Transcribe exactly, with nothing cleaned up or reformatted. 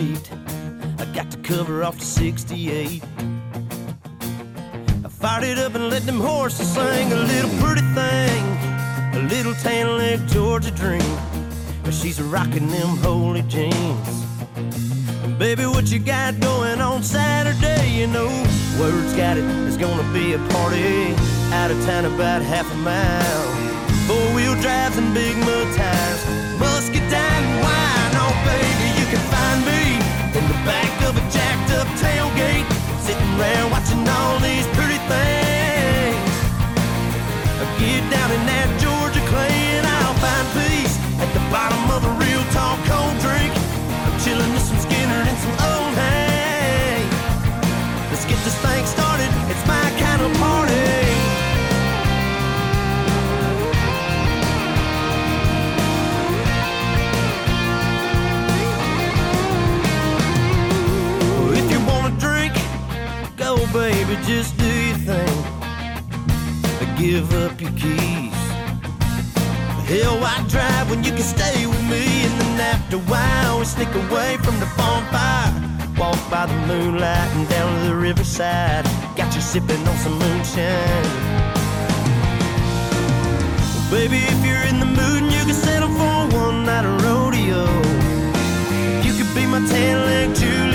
late. I got to cover off to sixty-eight. I fired it up and let them horses sing. A little pretty thing, a little tan leg Georgia dream. But she's rocking them holy jeans. Baby, what you got going on Saturday? You know, word's got it, there's gonna be a party out of town about half a mile. Four-wheel drives and big mud tires, musket down and wine. Oh, baby, you can find me in the back of a jacked-up tailgate, sitting around watching all these pretty things. Get down in that Georgia clay and I'll find peace at the bottom of a real tall cold drink. I'm chilling with some Skinner and some old hay. Let's get this thing started, it's my kind of party. Well, if you wanna drink, go baby, just do your thing. Give up your keys. Hell, why drive when you can stay with me? And then after a while, we sneak away from the bonfire, walk by the moonlight and down to the riverside. Got you sipping on some moonshine. Well, baby, if you're in the mood and you can settle for one night of rodeo, you could be my tan leg Julie.